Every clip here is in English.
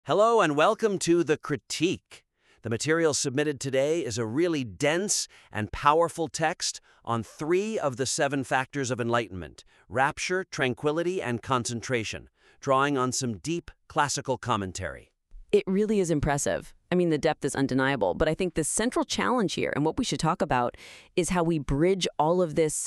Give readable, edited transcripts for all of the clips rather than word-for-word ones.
Hello and welcome to The Critique. The material submitted today is a really dense and powerful text on 3 of the 7 factors of enlightenment: rapture, tranquility, and concentration, drawing on some deep classical commentary. It really is impressive. I mean, the depth is undeniable, but I think the central challenge here, and what we should talk about, is how we bridge all of this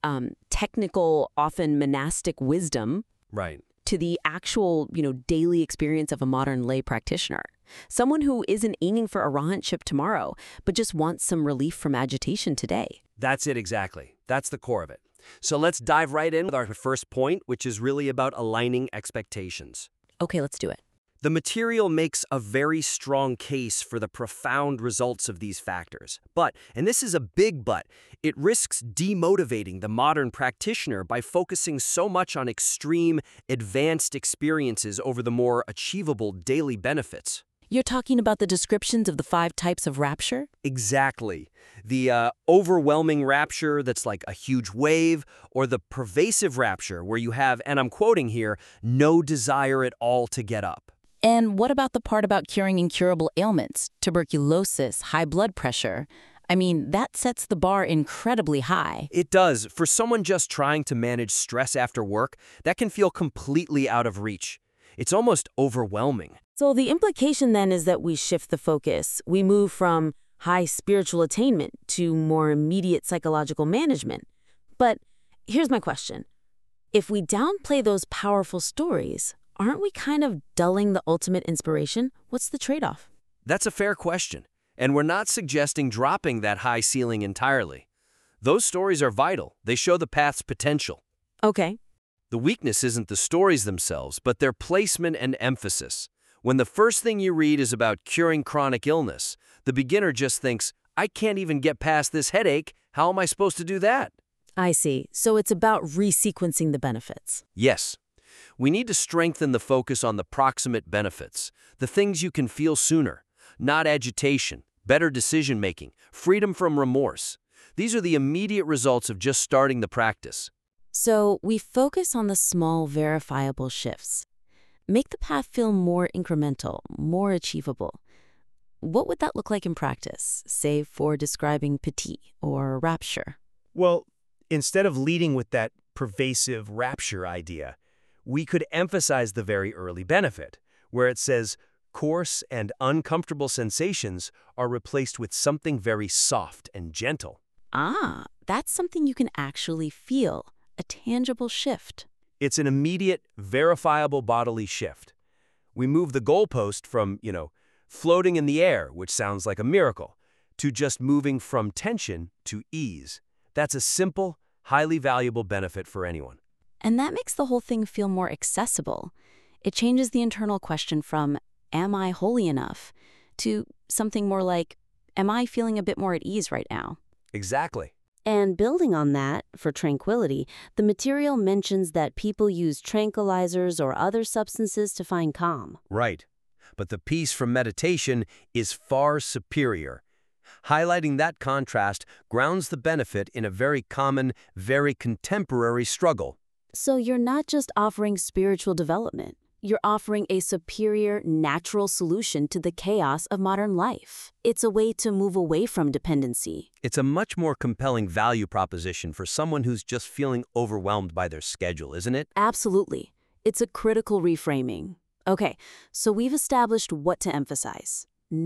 technical, often monastic wisdom Right. to the actual, daily experience of a modern lay practitioner. Someone who isn't aiming for arahantship tomorrow, but just wants some relief from agitation today. That's it exactly. That's the core of it. So let's dive right in with our first point, which is really about aligning expectations. Okay, let's do it. The material makes a very strong case for the profound results of these factors. But, and this is a big but, it risks demotivating the modern practitioner by focusing so much on extreme, advanced experiences over the more achievable daily benefits. You're talking about the descriptions of the 5 types of rapture? Exactly. The overwhelming rapture that's like a huge wave, or the pervasive rapture where you have, and I'm quoting here, no desire at all to get up. And what about the part about curing incurable ailments, tuberculosis, high blood pressure? I mean, that sets the bar incredibly high. It does. For someone just trying to manage stress after work, that can feel completely out of reach. It's almost overwhelming. So the implication then is that we shift the focus. We move from high spiritual attainment to more immediate psychological management. But here's my question. If we downplay those powerful stories, aren't we kind of dulling the ultimate inspiration? What's the trade-off? That's a fair question. And we're not suggesting dropping that high ceiling entirely. Those stories are vital. They show the path's potential. Okay. The weakness isn't the stories themselves, but their placement and emphasis. When the first thing you read is about curing chronic illness, the beginner just thinks, I can't even get past this headache. How am I supposed to do that? I see. So it's about resequencing the benefits. Yes. We need to strengthen the focus on the proximate benefits, the things you can feel sooner, not agitation, better decision-making, freedom from remorse. These are the immediate results of just starting the practice. So we focus on the small, verifiable shifts. Make the path feel more incremental, more achievable. What would that look like in practice, say for describing piti or rapture? Well, instead of leading with that pervasive rapture idea, we could emphasize the very early benefit, where it says, coarse and uncomfortable sensations are replaced with something very soft and gentle. Ah, that's something you can actually feel, a tangible shift. It's an immediate, verifiable bodily shift. We move the goalpost from, floating in the air, which sounds like a miracle, to just moving from tension to ease. That's a simple, highly valuable benefit for anyone. And that makes the whole thing feel more accessible. It changes the internal question from, am I holy enough, to something more like, am I feeling a bit more at ease right now? Exactly. And building on that, for tranquility, the material mentions that people use tranquilizers or other substances to find calm. Right. But the peace from meditation is far superior. Highlighting that contrast grounds the benefit in a very common, very contemporary struggle. So you're not just offering spiritual development. You're offering a superior, natural solution to the chaos of modern life. It's a way to move away from dependency. It's a much more compelling value proposition for someone who's just feeling overwhelmed by their schedule, isn't it? Absolutely. It's a critical reframing. Okay, so we've established what to emphasize.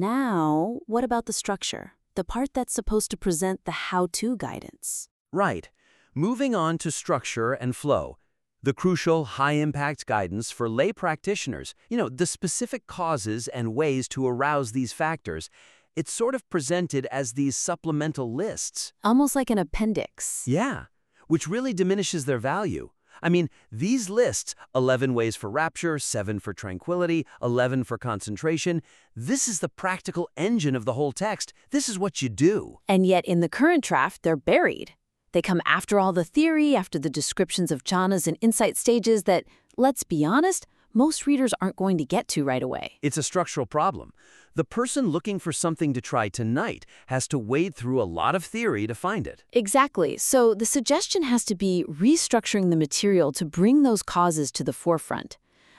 Now, what about the structure? The part that's supposed to present the how-to guidance. Right. Moving on to structure and flow. The crucial, high-impact guidance for lay practitioners, the specific causes and ways to arouse these factors, it's sort of presented as these supplemental lists. Almost like an appendix. Yeah, which really diminishes their value. I mean, these lists, 11 ways for rapture, 7 for tranquility, 11 for concentration, this is the practical engine of the whole text. This is what you do. And yet in the current draft, they're buried. They come after all the theory, after the descriptions of jhanas and insight stages that, let's be honest, most readers aren't going to get to right away. It's a structural problem. The person looking for something to try tonight has to wade through a lot of theory to find it. Exactly. So the suggestion has to be restructuring the material to bring those causes to the forefront.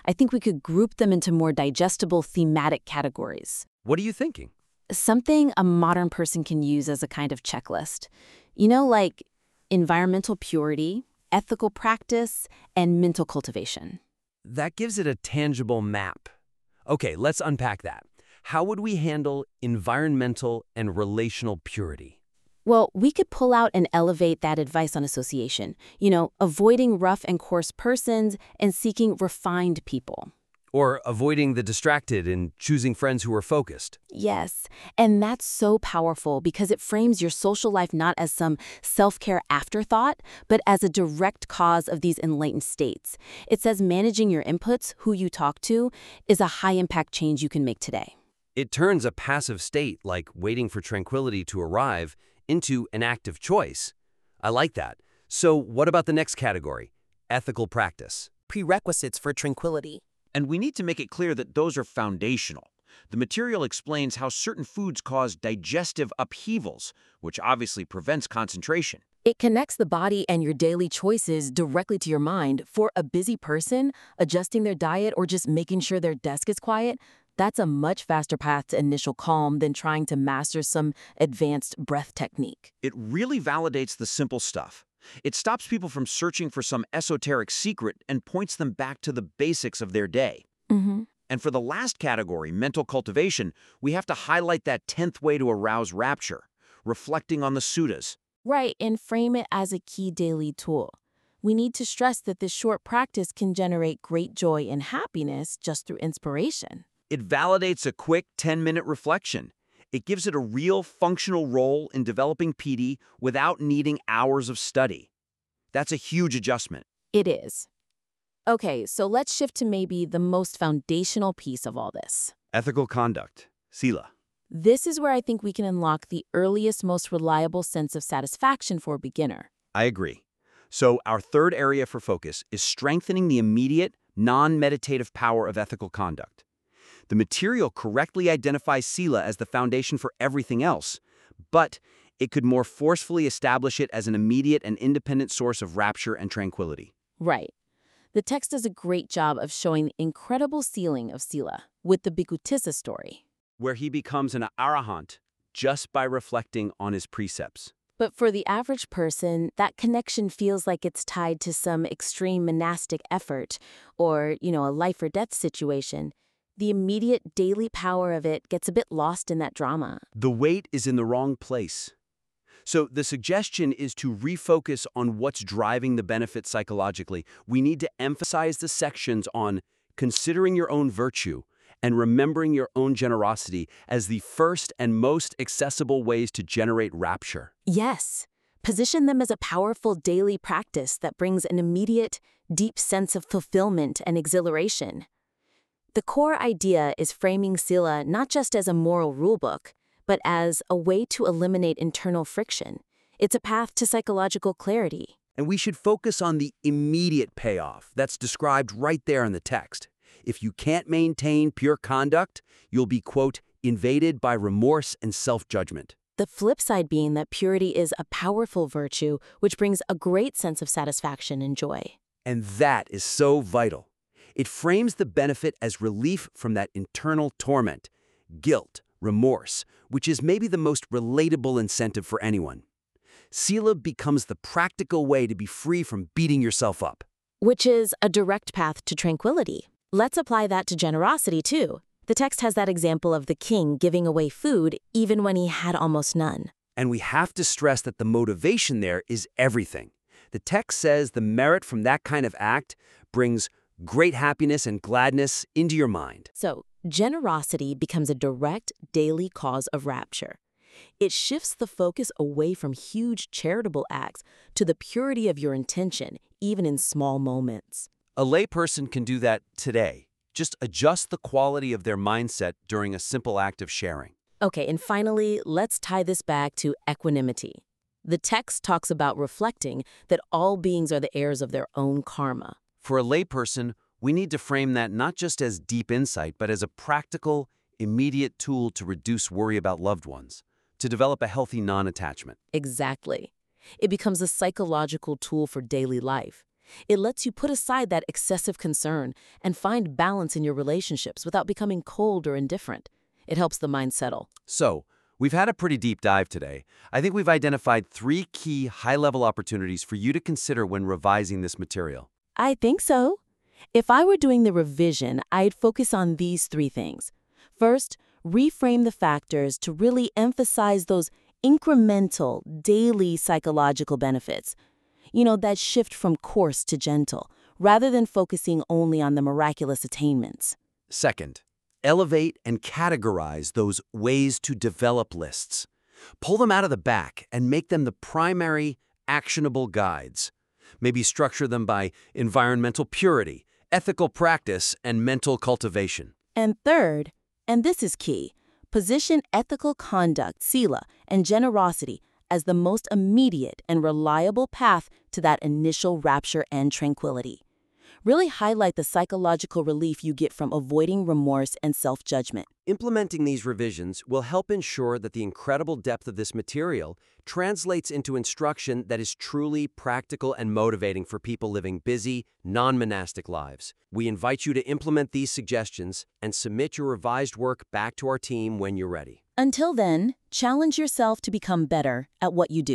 I think we could group them into more digestible thematic categories. What are you thinking? Something a modern person can use as a kind of checklist. Like environmental purity, ethical practice, and mental cultivation. That gives it a tangible map. Okay, let's unpack that. How would we handle environmental and relational purity? Well, we could pull out and elevate that advice on association. Avoiding rough and coarse persons and seeking refined people. Or avoiding the distracted and choosing friends who are focused. Yes, and that's so powerful because it frames your social life not as some self-care afterthought, but as a direct cause of these enlightened states. It says managing your inputs, who you talk to, is a high-impact change you can make today. It turns a passive state, like waiting for tranquility to arrive, into an active choice. I like that. So what about the next category? Ethical practice. Prerequisites for tranquility. And we need to make it clear that those are foundational. The material explains how certain foods cause digestive upheavals, which obviously prevents concentration. It connects the body and your daily choices directly to your mind. For a busy person, adjusting their diet or just making sure their desk is quiet, that's a much faster path to initial calm than trying to master some advanced breath technique. It really validates the simple stuff. It stops people from searching for some esoteric secret and points them back to the basics of their day. And for the last category, mental cultivation, we have to highlight that 10th way to arouse rapture, reflecting on the suttas. Right, and frame it as a key daily tool. We need to stress that this short practice can generate great joy and happiness just through inspiration. It validates a quick 10-minute reflection. It gives it a real functional role in developing PD without needing hours of study. That's a huge adjustment. It is. Okay, so let's shift to maybe the most foundational piece of all this. Ethical conduct, Sila. This is where I think we can unlock the earliest, most reliable sense of satisfaction for a beginner. I agree. So our third area for focus is strengthening the immediate, non-meditative power of ethical conduct. The material correctly identifies Sila as the foundation for everything else, but it could more forcefully establish it as an immediate and independent source of rapture and tranquility. Right. The text does a great job of showing the incredible ceiling of Sila with the Bhikkhutissa story. Where he becomes an arahant just by reflecting on his precepts. But for the average person, that connection feels like it's tied to some extreme monastic effort or, a life or death situation. The immediate daily power of it gets a bit lost in that drama. The weight is in the wrong place. So the suggestion is to refocus on what's driving the benefit psychologically. We need to emphasize the sections on considering your own virtue and remembering your own generosity as the first and most accessible ways to generate rapture. Yes. Position them as a powerful daily practice that brings an immediate, deep sense of fulfillment and exhilaration. The core idea is framing Sila not just as a moral rulebook, but as a way to eliminate internal friction. It's a path to psychological clarity. And we should focus on the immediate payoff that's described right there in the text. If you can't maintain pure conduct, you'll be, quote, invaded by remorse and self-judgment. The flip side being that purity is a powerful virtue, which brings a great sense of satisfaction and joy. And that is so vital. It frames the benefit as relief from that internal torment, guilt, remorse, which is maybe the most relatable incentive for anyone. Sila becomes the practical way to be free from beating yourself up. Which is a direct path to tranquility. Let's apply that to generosity, too. The text has that example of the king giving away food even when he had almost none. And we have to stress that the motivation there is everything. The text says the merit from that kind of act brings great happiness and gladness into your mind. So, generosity becomes a direct daily cause of rapture. It shifts the focus away from huge charitable acts to the purity of your intention, even in small moments. A layperson can do that today. Just adjust the quality of their mindset during a simple act of sharing. Okay, and finally, let's tie this back to equanimity. The text talks about reflecting that all beings are the heirs of their own karma. For a layperson, we need to frame that not just as deep insight, but as a practical, immediate tool to reduce worry about loved ones, to develop a healthy non-attachment. Exactly. It becomes a psychological tool for daily life. It lets you put aside that excessive concern and find balance in your relationships without becoming cold or indifferent. It helps the mind settle. So, we've had a pretty deep dive today. I think we've identified 3 key high-level opportunities for you to consider when revising this material. I think so. If I were doing the revision, I'd focus on these 3 things. First, reframe the factors to really emphasize those incremental, daily psychological benefits. That shift from coarse to gentle, rather than focusing only on the miraculous attainments. Second, elevate and categorize those ways to develop lists. Pull them out of the back and make them the primary, actionable guides. Maybe structure them by environmental purity, ethical practice, and mental cultivation. And third, and this is key, position ethical conduct, sila, and generosity as the most immediate and reliable path to that initial rapture and tranquility. Really highlight the psychological relief you get from avoiding remorse and self-judgment. Implementing these revisions will help ensure that the incredible depth of this material translates into instruction that is truly practical and motivating for people living busy, non-monastic lives. We invite you to implement these suggestions and submit your revised work back to our team when you're ready. Until then, challenge yourself to become better at what you do.